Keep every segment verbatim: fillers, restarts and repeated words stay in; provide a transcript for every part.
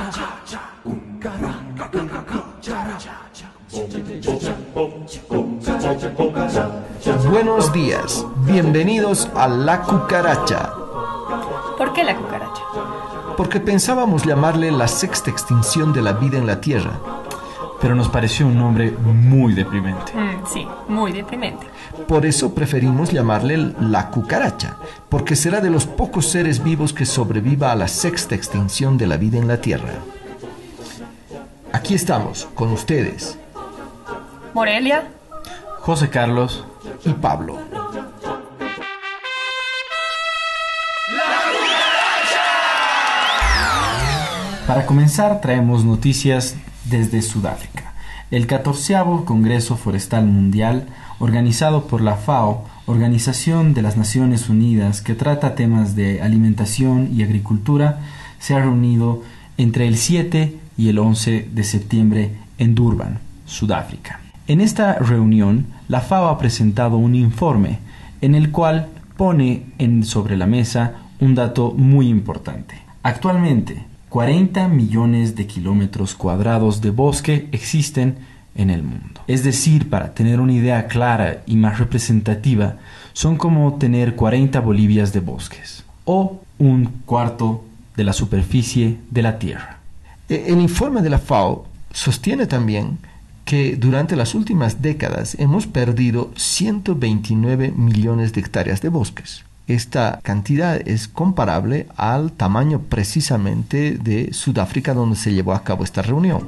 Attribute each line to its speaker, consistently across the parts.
Speaker 1: Buenos días, bienvenidos a La Cucaracha.
Speaker 2: ¿Por qué la cucaracha?
Speaker 1: Porque pensábamos llamarle la sexta extinción de la vida en la Tierra.
Speaker 3: Pero nos pareció un nombre muy deprimente.
Speaker 2: Mm, sí, muy deprimente.
Speaker 1: Por eso preferimos llamarle la cucaracha, porque será de los pocos seres vivos que sobreviva a la sexta extinción de la vida en la Tierra. Aquí estamos, con ustedes,
Speaker 2: Morelia,
Speaker 3: José Carlos
Speaker 1: y Pablo.
Speaker 3: Para comenzar, traemos noticias desde Sudáfrica. El catorceavo Congreso Forestal Mundial, organizado por la FAO, Organización de las Naciones Unidas, que trata temas de alimentación y agricultura, se ha reunido entre el siete y el once de septiembre en Durban, Sudáfrica. En esta reunión, la FAO ha presentado un informe en el cual pone en, sobre la mesa un dato muy importante. Actualmente, cuarenta millones de kilómetros cuadrados de bosque existen en el mundo. Es decir, para tener una idea clara y más representativa, son como tener cuarenta Bolivias de bosques, o un cuarto de la superficie de la Tierra.
Speaker 1: El informe de la FAO sostiene también que durante las últimas décadas hemos perdido ciento veintinueve millones de hectáreas de bosques. Esta cantidad es comparable al tamaño precisamente de Sudáfrica, donde se llevó a cabo esta reunión.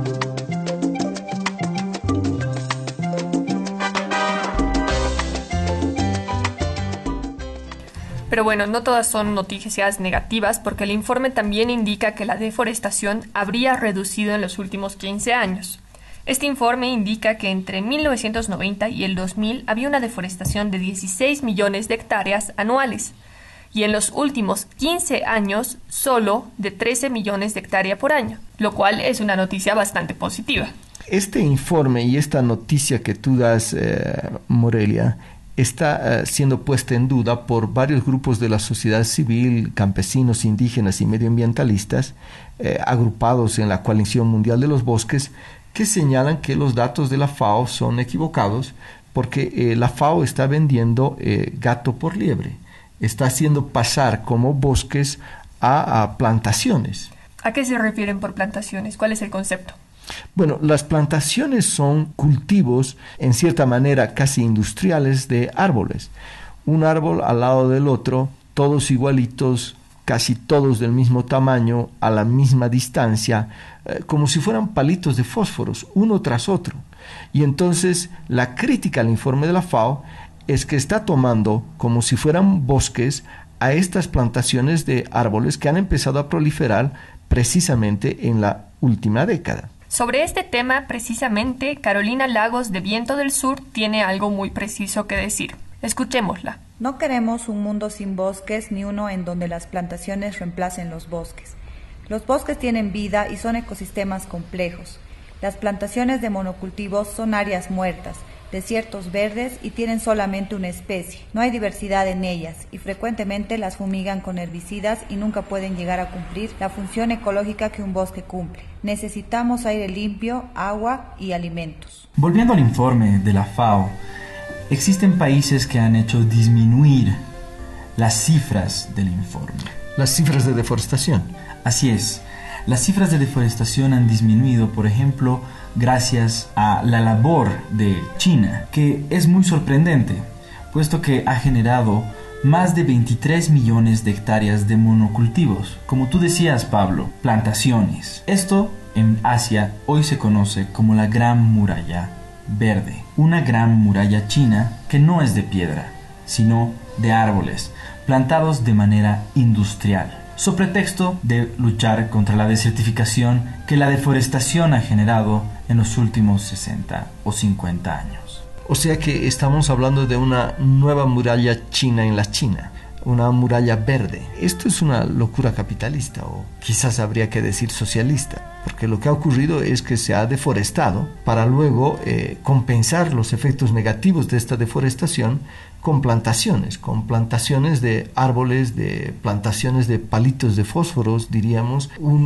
Speaker 2: Pero bueno, no todas son noticias negativas, porque el informe también indica que la deforestación habría reducido en los últimos quince años. Este informe indica que entre mil novecientos noventa y el dos mil había una deforestación de dieciséis millones de hectáreas anuales, y en los últimos quince años solo de trece millones de hectáreas por año, lo cual es una noticia bastante positiva.
Speaker 1: Este informe y esta noticia que tú das, eh, Morelia, está uh, siendo puesta en duda por varios grupos de la sociedad civil, campesinos, indígenas y medioambientalistas, eh, agrupados en la Coalición Mundial de los Bosques, que señalan que los datos de la FAO son equivocados porque eh, la FAO está vendiendo eh, gato por liebre, está haciendo pasar como bosques a, a plantaciones.
Speaker 2: ¿A qué se refieren por plantaciones? ¿Cuál es el concepto?
Speaker 1: Bueno, las plantaciones son cultivos, en cierta manera casi industriales, de árboles. Un árbol al lado del otro, todos igualitos, casi todos del mismo tamaño, a la misma distancia, eh, como si fueran palitos de fósforos, uno tras otro. Y entonces la crítica al informe de la FAO es que está tomando como si fueran bosques a estas plantaciones de árboles que han empezado a proliferar precisamente en la última década.
Speaker 2: Sobre este tema, precisamente, Carolina Lagos de Viento del Sur tiene algo muy preciso que decir. Escuchémosla.
Speaker 4: No queremos un mundo sin bosques ni uno en donde las plantaciones reemplacen los bosques. Los bosques tienen vida y son ecosistemas complejos. Las plantaciones de monocultivos son áreas muertas, desiertos verdes y tienen solamente una especie. No hay diversidad en ellas y frecuentemente las fumigan con herbicidas y nunca pueden llegar a cumplir la función ecológica que un bosque cumple. Necesitamos aire limpio, agua y alimentos.
Speaker 3: Volviendo al informe de la FAO, existen países que han hecho disminuir las cifras del informe.
Speaker 1: Las cifras de deforestación.
Speaker 3: Así es. Las cifras de deforestación han disminuido, por ejemplo, gracias a la labor de China, que es muy sorprendente, puesto que ha generado más de veintitrés millones de hectáreas de monocultivos. Como tú decías, Pablo, plantaciones. Esto en Asia hoy se conoce como la Gran Muralla Verde, una gran muralla china que no es de piedra, sino de árboles, plantados de manera industrial, sobre pretexto de luchar contra la desertificación que la deforestación ha generado en los últimos sesenta o cincuenta años.
Speaker 1: O sea que estamos hablando de una nueva muralla china en la China, una muralla verde. Esto es una locura capitalista, o quizás habría que decir socialista, porque lo que ha ocurrido es que se ha deforestado para luego eh, compensar los efectos negativos de esta deforestación con plantaciones, con plantaciones de árboles, de plantaciones de palitos de fósforos, diríamos, uno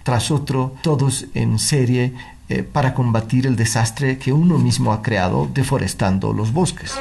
Speaker 1: tras otro, todos en serie, eh, para combatir el desastre que uno mismo ha creado deforestando los bosques.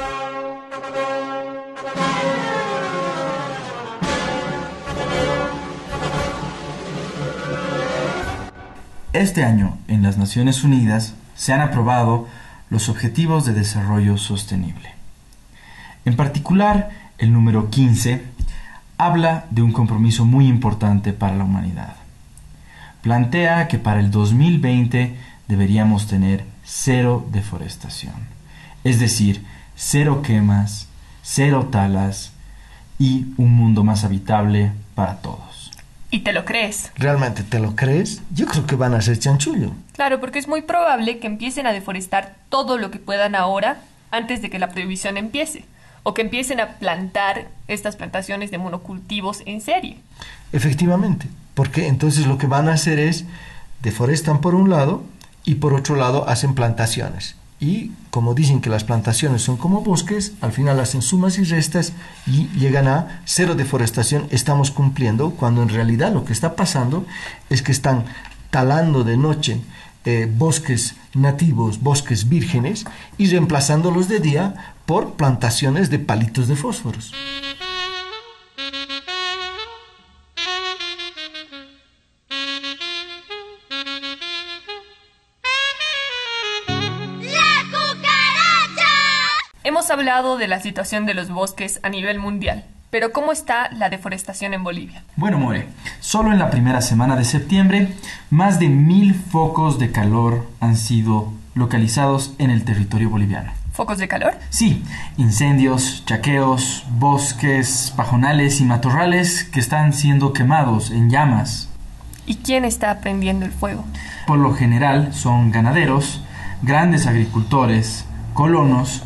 Speaker 3: Este año, en las Naciones Unidas, se han aprobado los Objetivos de Desarrollo Sostenible. En particular, el número quince habla de un compromiso muy importante para la humanidad. Plantea que para el dos mil veinte deberíamos tener cero deforestación, es decir, cero quemas, cero talas y un mundo más habitable para todos.
Speaker 2: ¿Y te lo crees?
Speaker 1: ¿Realmente te lo crees? Yo creo que van a ser chanchullo.
Speaker 2: Claro, porque es muy probable que empiecen a deforestar todo lo que puedan ahora antes de que la prohibición empiece, o que empiecen a plantar estas plantaciones de monocultivos en serie.
Speaker 1: Efectivamente, porque entonces lo que van a hacer es deforestan por un lado y por otro lado hacen plantaciones. Y como dicen que las plantaciones son como bosques, al final hacen sumas y restas y llegan a cero deforestación. Estamos cumpliendo, cuando en realidad lo que está pasando es que están talando de noche eh, bosques nativos, bosques vírgenes, y reemplazándolos de día por plantaciones de palitos de fósforos.
Speaker 2: Hemos hablado de la situación de los bosques a nivel mundial, pero ¿cómo está la deforestación en Bolivia?
Speaker 3: Bueno, More, solo en la primera semana de septiembre, más de mil focos de calor han sido localizados en el territorio boliviano.
Speaker 2: ¿Focos de calor?
Speaker 3: Sí, incendios, chaqueos, bosques, pajonales y matorrales que están siendo quemados en llamas.
Speaker 2: ¿Y quién está prendiendo el fuego?
Speaker 3: Por lo general son ganaderos, grandes agricultores, colonos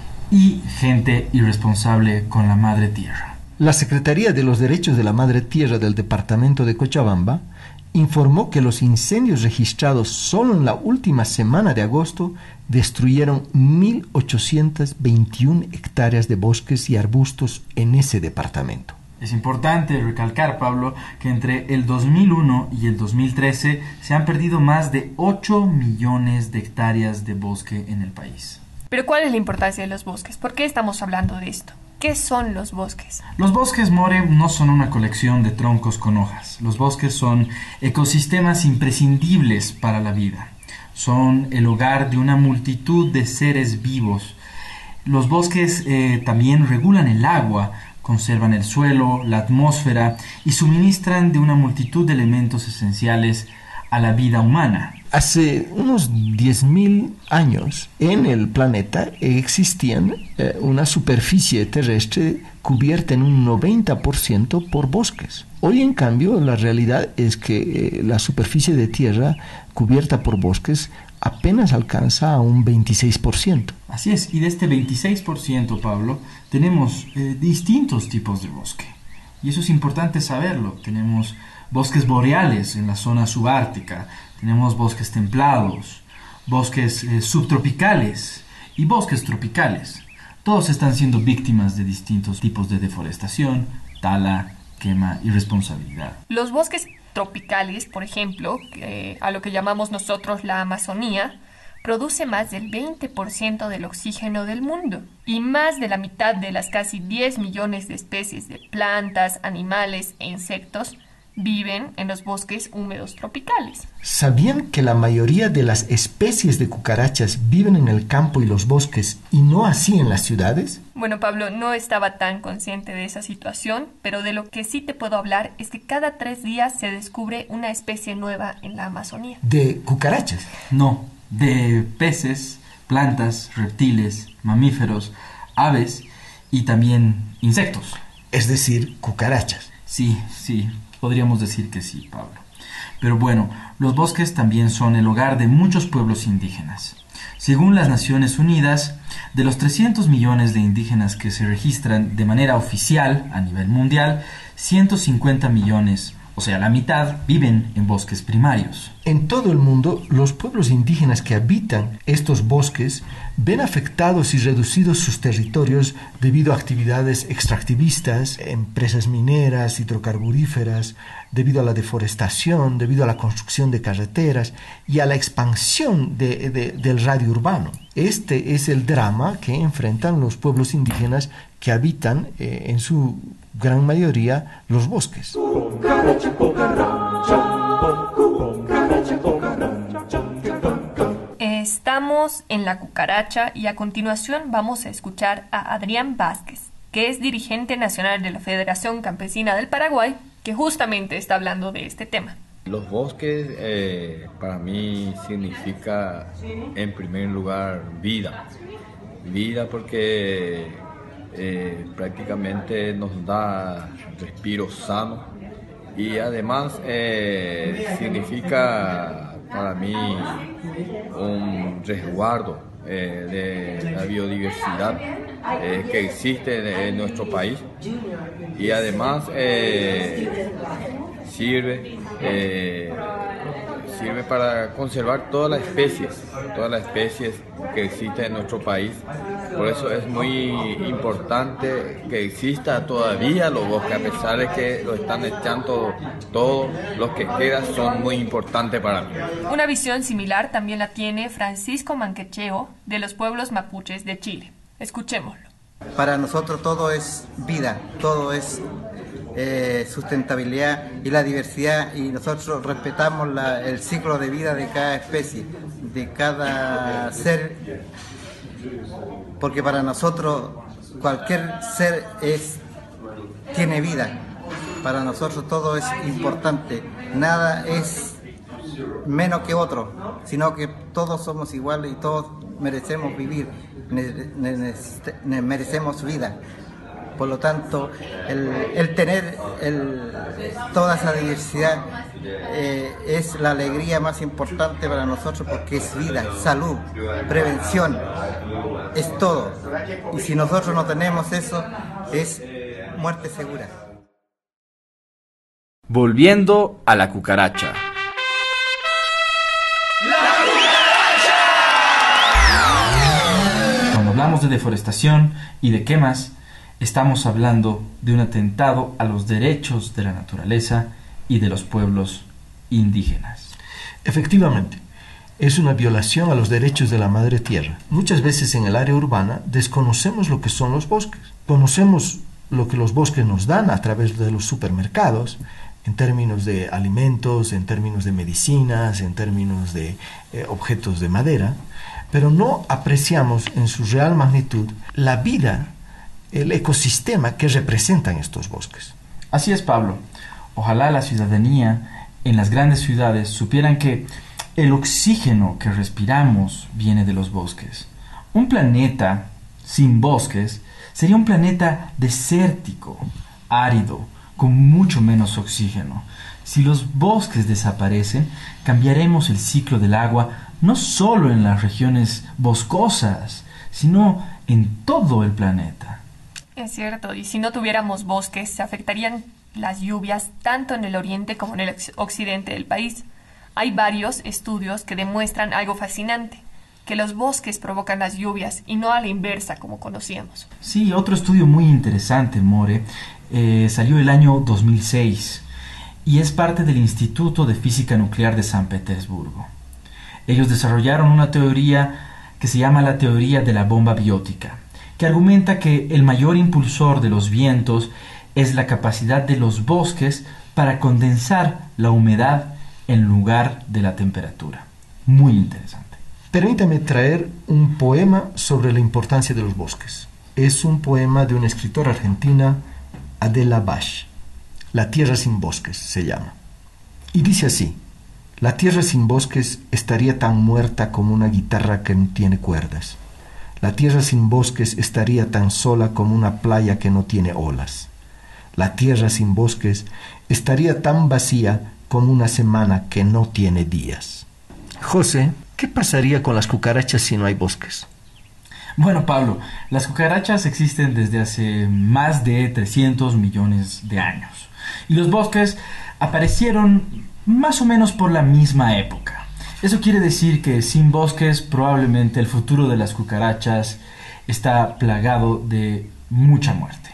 Speaker 3: y gente irresponsable con la madre tierra.
Speaker 1: La Secretaría de los Derechos de la Madre Tierra del departamento de Cochabamba informó que los incendios registrados solo en la última semana de agosto destruyeron mil ochocientas veintiuna hectáreas de bosques y arbustos en ese departamento.
Speaker 3: Es importante recalcar, Pablo, que entre el dos mil uno y el dos mil trece se han perdido más de ocho millones de hectáreas de bosque en el país.
Speaker 2: Pero ¿cuál es la importancia de los bosques? ¿Por qué estamos hablando de esto? ¿Qué son los bosques?
Speaker 3: Los bosques, More, no son una colección de troncos con hojas. Los bosques son ecosistemas imprescindibles para la vida. Son el hogar de una multitud de seres vivos. Los bosques eh, también regulan el agua, conservan el suelo, la atmósfera y suministran de una multitud de elementos esenciales a la vida humana.
Speaker 1: Hace unos diez mil años en el planeta existían eh, una superficie terrestre cubierta en un noventa por ciento por bosques. Hoy, en cambio, la realidad es que eh, la superficie de tierra cubierta por bosques apenas alcanza a un veintiséis por ciento.
Speaker 3: Así es, y de este veintiséis por ciento, Pablo, tenemos eh, distintos tipos de bosque. Y eso es importante saberlo. Tenemos bosques boreales en la zona subártica, tenemos bosques templados, bosques eh, subtropicales y bosques tropicales. Todos están siendo víctimas de distintos tipos de deforestación, tala, quema y responsabilidad.
Speaker 2: Los bosques tropicales, por ejemplo, eh, a lo que llamamos nosotros la Amazonía, produce más del veinte por ciento del oxígeno del mundo y más de la mitad de las casi diez millones de especies de plantas, animales e insectos viven en los bosques húmedos tropicales.
Speaker 1: ¿Sabían que la mayoría de las especies de cucarachas viven en el campo y los bosques y no así en las ciudades?
Speaker 2: Bueno, Pablo, no estaba tan consciente de esa situación, pero de lo que sí te puedo hablar es que cada tres días se descubre una especie nueva en la Amazonía.
Speaker 1: ¿De cucarachas?
Speaker 3: No, de peces, plantas, reptiles, mamíferos, aves y también insectos.
Speaker 1: Es decir, cucarachas.
Speaker 3: Sí, sí. Podríamos decir que sí, Pablo. Pero bueno, los bosques también son el hogar de muchos pueblos indígenas. Según las Naciones Unidas, de los trescientos millones de indígenas que se registran de manera oficial a nivel mundial, ciento cincuenta millones o sea, la mitad, viven en bosques primarios.
Speaker 1: En todo el mundo, los pueblos indígenas que habitan estos bosques ven afectados y reducidos sus territorios debido a actividades extractivistas, empresas mineras, hidrocarburíferas, debido a la deforestación, debido a la construcción de carreteras y a la expansión de, de, del radio urbano. Este es el drama que enfrentan los pueblos indígenas que habitan eh, en su gran mayoría los bosques.
Speaker 2: Estamos en La Cucaracha y a continuación vamos a escuchar a Adrián Vázquez, que es dirigente nacional de la Federación Campesina del Paraguay, que justamente está hablando de este tema.
Speaker 5: Los bosques eh, para mí significa en primer lugar vida, vida porque eh, prácticamente nos da respiro sano y además eh, significa para mí un resguardo eh, de la biodiversidad eh, que existe en nuestro país y además eh, sirve eh, sirve para conservar todas las especies todas las especies que existen en nuestro país. Por eso es muy importante que exista todavía los bosques, a pesar de que lo están echando todos los que quedan, son muy importantes para mí.
Speaker 2: Una visión similar también la tiene Francisco Manquecheo, de los pueblos mapuches de Chile. Escuchémoslo.
Speaker 6: Para nosotros todo es vida, todo es eh, sustentabilidad y la diversidad, y nosotros respetamos la, el ciclo de vida de cada especie, de cada ser, porque para nosotros cualquier ser es, tiene vida. Para nosotros todo es importante, nada es menos que otro, sino que todos somos iguales y todos merecemos vivir, merecemos vida. Por lo tanto, el, el tener el, toda esa diversidad eh, es la alegría más importante para nosotros, porque es vida, salud, prevención, es todo. Y si nosotros no tenemos eso, es muerte segura.
Speaker 3: Volviendo a La Cucaracha. Cuando hablamos de deforestación y de quemas, estamos hablando de un atentado a los derechos de la naturaleza y de los pueblos indígenas.
Speaker 1: Efectivamente, es una violación a los derechos de la madre tierra. Muchas veces en el área urbana desconocemos lo que son los bosques. Conocemos lo que los bosques nos dan a través de los supermercados, en términos de alimentos, en términos de medicinas, en términos de eh, objetos de madera, pero no apreciamos en su real magnitud la vida, el ecosistema que representan estos bosques.
Speaker 3: Así es, Pablo. Ojalá la ciudadanía en las grandes ciudades supieran que el oxígeno que respiramos viene de los bosques. Un planeta sin bosques sería un planeta desértico, árido, con mucho menos oxígeno. Si los bosques desaparecen, cambiaremos el ciclo del agua no solo en las regiones boscosas, sino en todo el planeta.
Speaker 2: Es cierto, y si no tuviéramos bosques, se afectarían las lluvias tanto en el oriente como en el occidente del país. Hay varios estudios que demuestran algo fascinante, que los bosques provocan las lluvias y no a la inversa como conocíamos.
Speaker 3: Sí, otro estudio muy interesante, More, eh, salió el año dos mil seis y es parte del Instituto de Física Nuclear de San Petersburgo. Ellos desarrollaron una teoría que se llama la teoría de la bomba biótica, que argumenta que el mayor impulsor de los vientos es la capacidad de los bosques para condensar la humedad en lugar de la temperatura. Muy interesante.
Speaker 1: Permítame traer un poema sobre la importancia de los bosques. Es un poema de una escritora argentina, Adela Bash. La tierra sin bosques se llama. Y dice así: la tierra sin bosques estaría tan muerta como una guitarra que no tiene cuerdas. La tierra sin bosques estaría tan sola como una playa que no tiene olas. La tierra sin bosques estaría tan vacía como una semana que no tiene días. José, ¿qué pasaría con las cucarachas si no hay bosques?
Speaker 3: Bueno, Pablo, las cucarachas existen desde hace más de trescientos millones de años. Y los bosques aparecieron más o menos por la misma época. Eso quiere decir que sin bosques probablemente el futuro de las cucarachas está plagado de mucha muerte.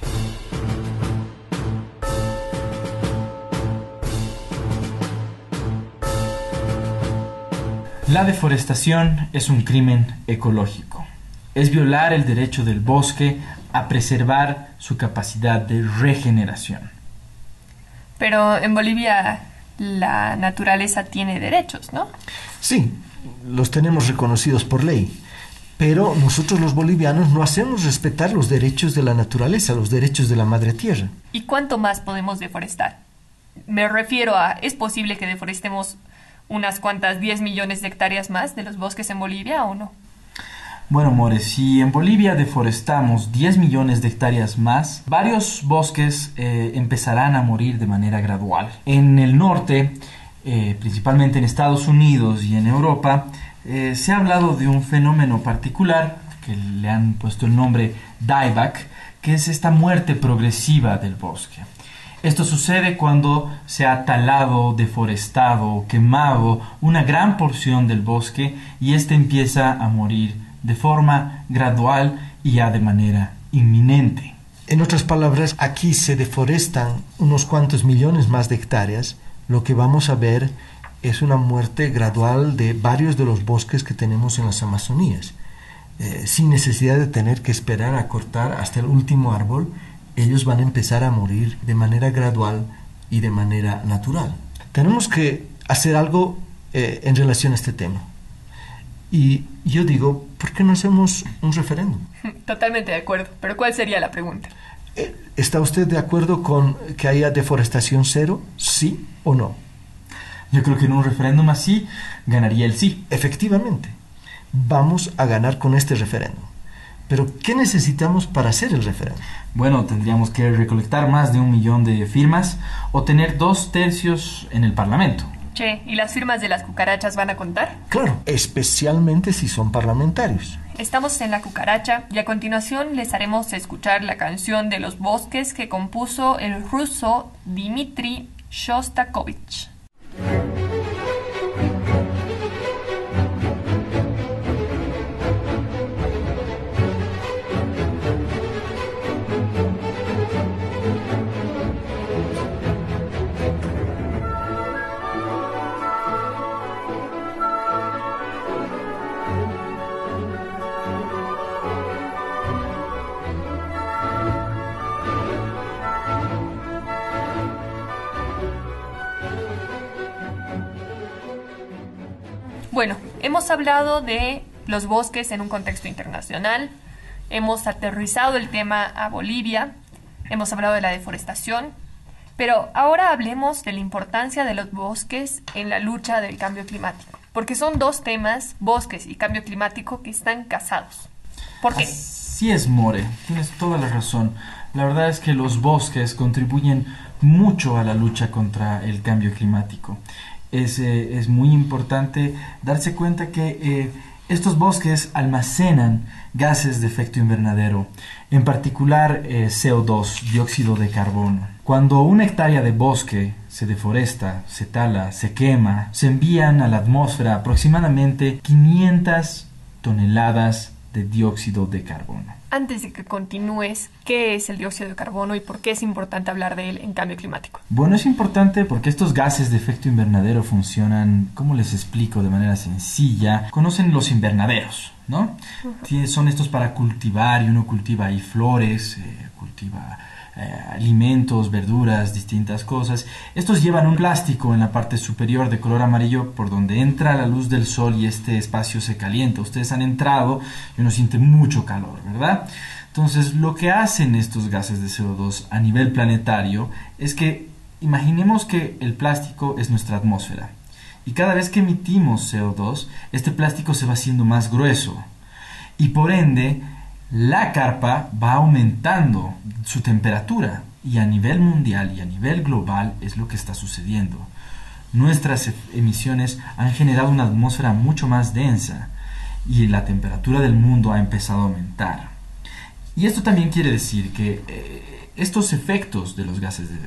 Speaker 3: La deforestación es un crimen ecológico. Es violar el derecho del bosque a preservar su capacidad de regeneración.
Speaker 2: Pero en Bolivia la naturaleza tiene derechos, ¿no?
Speaker 1: Sí, los tenemos reconocidos por ley. Pero nosotros los bolivianos no hacemos respetar los derechos de la naturaleza, los derechos de la madre tierra.
Speaker 2: ¿Y cuánto más podemos deforestar? Me refiero a, ¿es posible que deforestemos unas cuantas diez millones de hectáreas más de los bosques en Bolivia o no?
Speaker 3: Bueno, More, si en Bolivia deforestamos diez millones de hectáreas más, varios bosques eh, empezarán a morir de manera gradual. En el norte, eh, principalmente en Estados Unidos y en Europa, eh, se ha hablado de un fenómeno particular que le han puesto el nombre dieback, que es esta muerte progresiva del bosque. Esto sucede cuando se ha talado, deforestado, quemado una gran porción del bosque y éste empieza a morir de forma gradual y ya de manera inminente.
Speaker 1: En otras palabras, aquí se deforestan unos cuantos millones más de hectáreas. Lo que vamos a ver es una muerte gradual de varios de los bosques que tenemos en las Amazonías. Eh, sin necesidad de tener que esperar a cortar hasta el último árbol, ellos van a empezar a morir de manera gradual y de manera natural. Tenemos que hacer algo eh, en relación a este tema. Y yo digo, ¿por qué no hacemos un referéndum?
Speaker 2: Totalmente de acuerdo, pero ¿cuál sería la pregunta?
Speaker 1: ¿Está usted de acuerdo con que haya deforestación cero? ¿Sí o no?
Speaker 3: Yo creo que en un referéndum así ganaría el sí.
Speaker 1: Efectivamente, vamos a ganar con este referéndum. Pero, ¿qué necesitamos para hacer el referéndum?
Speaker 3: Bueno, tendríamos que recolectar más de un millón de firmas o tener dos tercios en el Parlamento.
Speaker 2: Che, ¿y las firmas de las cucarachas van a contar?
Speaker 1: Claro, especialmente si son parlamentarios.
Speaker 2: Estamos en La Cucaracha y a continuación les haremos escuchar la canción de los bosques que compuso el ruso Dmitri Shostakovich. Bueno, hemos hablado de los bosques en un contexto internacional, hemos aterrizado el tema a Bolivia, hemos hablado de la deforestación, pero ahora hablemos de la importancia de los bosques en la lucha del cambio climático, porque son dos temas, bosques y cambio climático, que están casados. ¿Por qué?
Speaker 3: Así es, More, tienes toda la razón. La verdad es que los bosques contribuyen mucho a la lucha contra el cambio climático. Es, eh, es muy importante darse cuenta que eh, estos bosques almacenan gases de efecto invernadero, en particular eh, C O dos, dióxido de carbono. Cuando una hectárea de bosque se deforesta, se tala, se quema, se envían a la atmósfera aproximadamente quinientas toneladas de dióxido de carbono.
Speaker 2: Antes de que continúes, ¿qué es el dióxido de carbono y por qué es importante hablar de él en cambio climático?
Speaker 3: Bueno, es importante porque estos gases de efecto invernadero funcionan, ¿cómo les explico de manera sencilla? Conocen los invernaderos, ¿no? Uh-huh. Son estos para cultivar, y uno cultiva ahí flores, eh, cultiva eh, alimentos, verduras, distintas cosas. Estos llevan un plástico en la parte superior de color amarillo por donde entra la luz del sol y este espacio se calienta. Ustedes han entrado y uno siente mucho calor, ¿verdad? Entonces, lo que hacen estos gases de C O dos a nivel planetario es que imaginemos que el plástico es nuestra atmósfera y cada vez que emitimos C O dos, este plástico se va haciendo más grueso y por ende la carpa va aumentando su temperatura y a nivel mundial y a nivel global es lo que está sucediendo. Nuestras emisiones han generado una atmósfera mucho más densa y la temperatura del mundo ha empezado a aumentar. Y esto también quiere decir que eh, estos efectos de los gases de, de,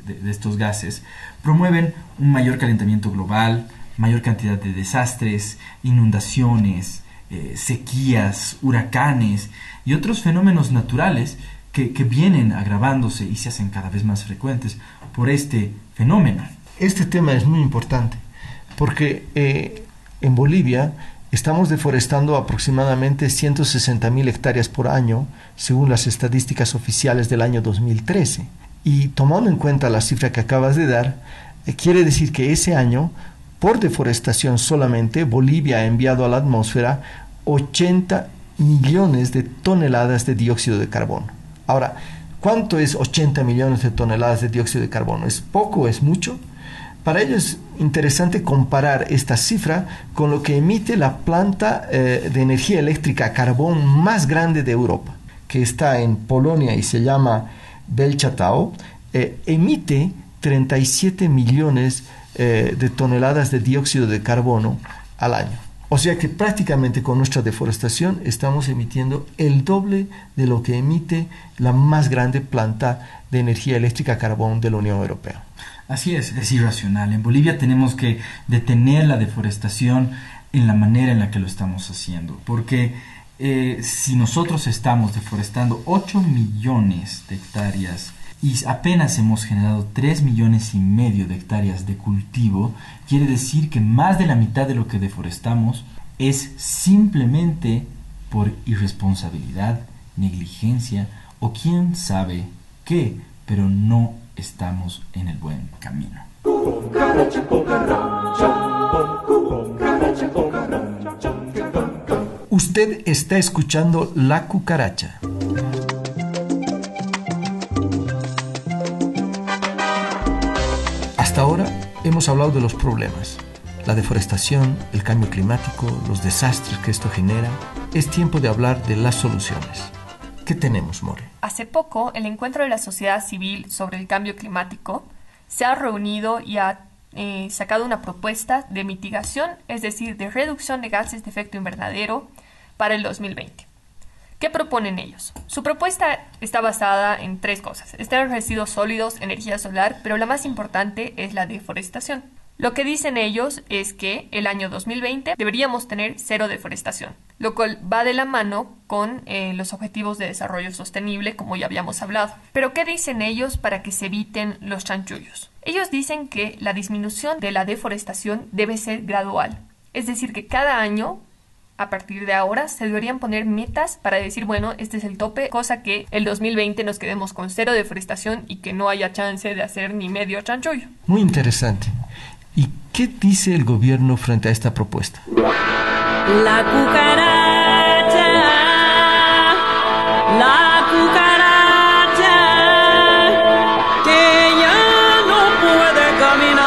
Speaker 3: de, de estos gases promueven un mayor calentamiento global, mayor cantidad de desastres, inundaciones, eh, sequías, huracanes y otros fenómenos naturales que, que vienen agravándose y se hacen cada vez más frecuentes por este fenómeno.
Speaker 1: Este tema es muy importante porque eh, en Bolivia estamos deforestando aproximadamente ciento sesenta mil hectáreas por año, según las estadísticas oficiales del año dos mil trece. Y tomando en cuenta la cifra que acabas de dar, eh, quiere decir que ese año, por deforestación solamente, Bolivia ha enviado a la atmósfera ochenta millones de toneladas de dióxido de carbono. Ahora, ¿cuánto es ochenta millones de toneladas de dióxido de carbono? ¿Es poco o es mucho? Para ello es interesante comparar esta cifra con lo que emite la planta eh, de energía eléctrica a carbón más grande de Europa, que está en Polonia y se llama Belchatao. Eh, emite treinta y siete millones eh, de toneladas de dióxido de carbono al año. O sea que prácticamente con nuestra deforestación estamos emitiendo el doble de lo que emite la más grande planta de energía eléctrica a carbón de la Unión Europea.
Speaker 3: Así es, es irracional. En Bolivia tenemos que detener la deforestación en la manera en la que lo estamos haciendo, porque eh, si nosotros estamos deforestando ocho millones de hectáreas y apenas hemos generado tres millones y medio de hectáreas de cultivo, quiere decir que más de la mitad de lo que deforestamos es simplemente por irresponsabilidad, negligencia o quién sabe qué, pero no estamos en el buen camino.
Speaker 1: Usted está escuchando La Cucaracha. Hasta ahora hemos hablado de los problemas, la deforestación, el cambio climático, los desastres que esto genera. Es tiempo de hablar de las soluciones. ¿Qué tenemos, More?
Speaker 2: Hace poco, el Encuentro de la Sociedad Civil sobre el Cambio Climático se ha reunido y ha eh, sacado una propuesta de mitigación, es decir, de reducción de gases de efecto invernadero para el dos mil veinte. ¿Qué proponen ellos? Su propuesta está basada en tres cosas. Están residuos sólidos, energía solar, pero la más importante es la deforestación. Lo que dicen ellos es que el año dos mil veinte deberíamos tener cero deforestación, lo cual va de la mano con eh, los objetivos de desarrollo sostenible, como ya habíamos hablado. Pero ¿qué dicen ellos para que se eviten los chanchullos? Ellos dicen que la disminución de la deforestación debe ser gradual, es decir, que cada año, a partir de ahora, se deberían poner metas para decir, bueno, este es el tope, cosa que el dos mil veinte nos quedemos con cero deforestación y que no haya chance de hacer ni medio chanchullo.
Speaker 1: Muy interesante. ¿Y qué dice el gobierno frente a esta propuesta?
Speaker 7: La cucaracha, la cucaracha, que ya no puede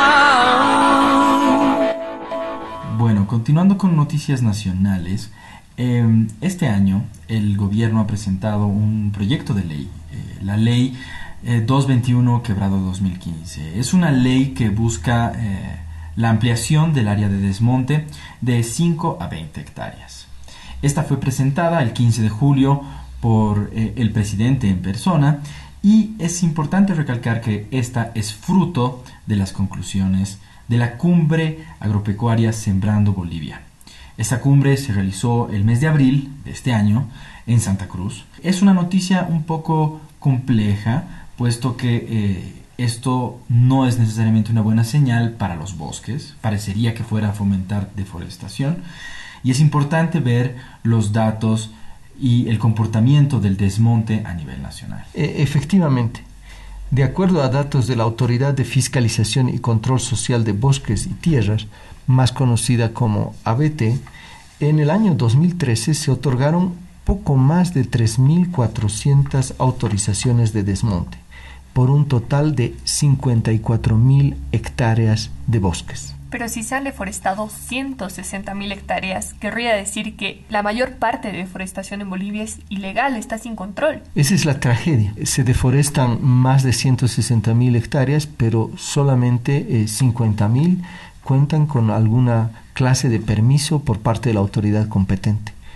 Speaker 7: caminar.
Speaker 3: Bueno, continuando con noticias nacionales, eh, este año el gobierno ha presentado un proyecto de ley, eh, la ley Eh, doscientos veintiuno quebrado dos mil quince. Es una ley que busca eh, la ampliación del área de desmonte de cinco a veinte hectáreas. Esta fue presentada el quince de julio por eh, el presidente en persona y es importante recalcar que esta es fruto de las conclusiones de la Cumbre Agropecuaria Sembrando Bolivia. Esta cumbre se realizó el mes de abril de este año en Santa Cruz. Es una noticia un poco compleja, puesto que eh, esto no es necesariamente una buena señal para los bosques, parecería que fuera a fomentar deforestación, y es importante ver los datos y el comportamiento del desmonte a nivel nacional.
Speaker 1: E- efectivamente, de acuerdo a datos de la Autoridad de Fiscalización y Control Social de Bosques y Tierras, más conocida como A B T, en el año dos mil trece se otorgaron poco más de tres mil cuatrocientas autorizaciones de desmonte, por un total de cincuenta y cuatro mil hectáreas de bosques.
Speaker 2: Pero si se han deforestado ciento sesenta mil hectáreas, querría decir que la mayor parte de deforestación en Bolivia es ilegal, está sin control.
Speaker 1: Esa es la tragedia. Se deforestan más de ciento sesenta mil hectáreas, pero solamente eh, cincuenta mil cuentan con alguna clase de permiso por parte de la autoridad competente.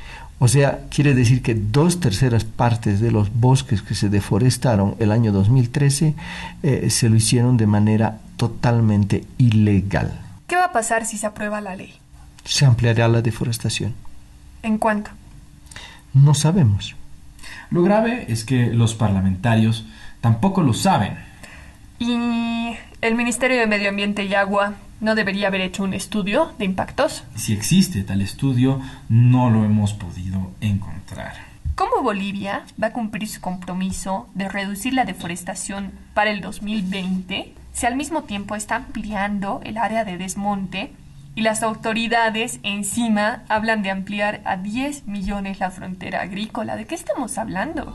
Speaker 1: O sea, quiere decir que dos terceras partes de los bosques que se deforestaron el año dos mil trece eh, se lo hicieron de manera totalmente ilegal.
Speaker 2: ¿Qué va a pasar si se aprueba la ley?
Speaker 1: Se ampliará la deforestación.
Speaker 2: ¿En cuánto?
Speaker 1: No sabemos.
Speaker 3: Lo grave es que los parlamentarios tampoco lo saben.
Speaker 2: ¿Y el Ministerio de Medio Ambiente y Agua no debería haber hecho un estudio de impactos?
Speaker 3: Si existe tal estudio, no lo hemos podido encontrar.
Speaker 2: ¿Cómo Bolivia va a cumplir su compromiso de reducir la deforestación para el dos mil veinte si al mismo tiempo está ampliando el área de desmonte y las autoridades encima hablan de ampliar a diez millones la frontera agrícola? ¿De qué estamos hablando?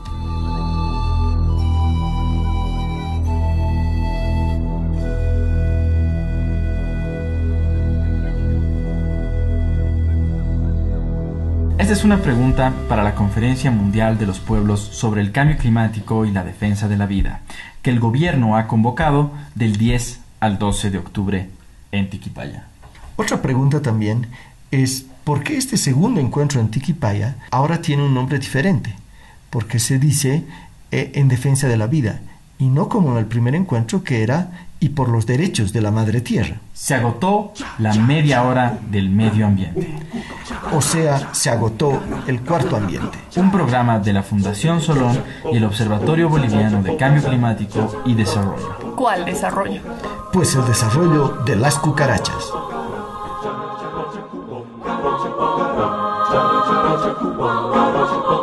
Speaker 3: Esta es una pregunta para la Conferencia Mundial de los Pueblos sobre el Cambio Climático y la Defensa de la Vida, que el gobierno ha convocado del diez al doce de octubre en Tiquipaya.
Speaker 1: Otra pregunta también es ¿por qué este segundo encuentro en Tiquipaya ahora tiene un nombre diferente? Porque se dice eh, en defensa de la vida y no como en el primer encuentro que era y por los derechos de la madre tierra.
Speaker 3: Se agotó la media hora del medio ambiente.
Speaker 1: O sea, se agotó el cuarto ambiente.
Speaker 3: Un programa de la Fundación Solón y el Observatorio Boliviano de Cambio Climático y Desarrollo.
Speaker 2: ¿Cuál desarrollo?
Speaker 1: Pues el desarrollo de las cucarachas.
Speaker 7: Cuba.